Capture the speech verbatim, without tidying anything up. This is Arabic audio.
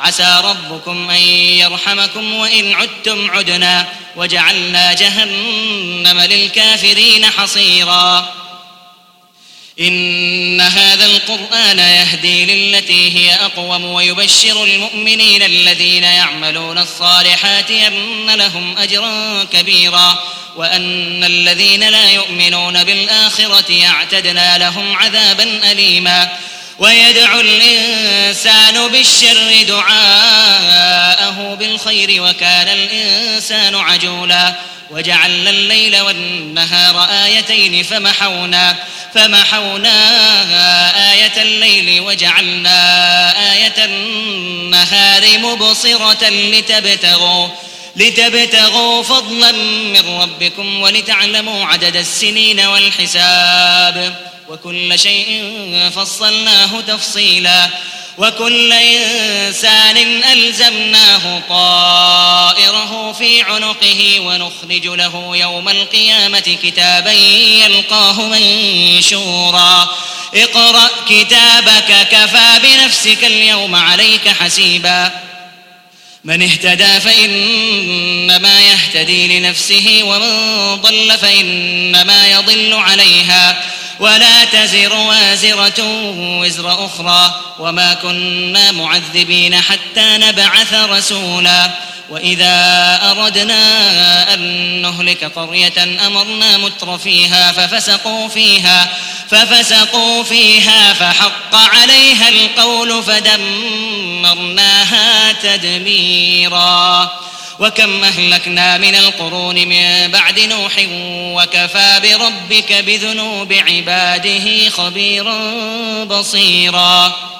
عسى ربكم أن يرحمكم وإن عدتم عدنا وجعلنا جهنم للكافرين حصيرا. إن هذا القرآن يهدي للتي هي أقوم ويبشر المؤمنين الذين يعملون الصالحات أن لهم أجرا كبيرا وأن الذين لا يؤمنون بالآخرة اعتدنا لهم عذابا أليما. ويدعو الإنسان بالشر دعاءه بالخير وكان الإنسان عجولا. وجعلنا الليل والنهار آيتين فمحونا فمحونا آية الليل وجعلنا آية النهار مبصرة لتبتغوا لتبتغوا فضلا من ربكم ولتعلموا عدد السنين والحساب وكل شيء فصلناه تفصيلا. وكل إنسان ألزمناه طائره في عنقه ونخرج له يوم القيامة كتابا يلقاه منشورا. اقرأ كتابك كفى بنفسك اليوم عليك حسيبا. من اهتدى فإنما يهتدي لنفسه ومن ضل فإنما يضل عليها ولا تزر وازرة وزر أخرى وما كنا معذبين حتى نبعث رسولا. وإذا أردنا أن نهلك قرية أمرنا متر فيها ففسقوا فيها ففسقوا فيها فحق عليها القول فدمرناها تدميرا. وكم أهلكنا من القرون من بعد نوح وكفى بربك بذنوب عباده خبيرا بصيرا.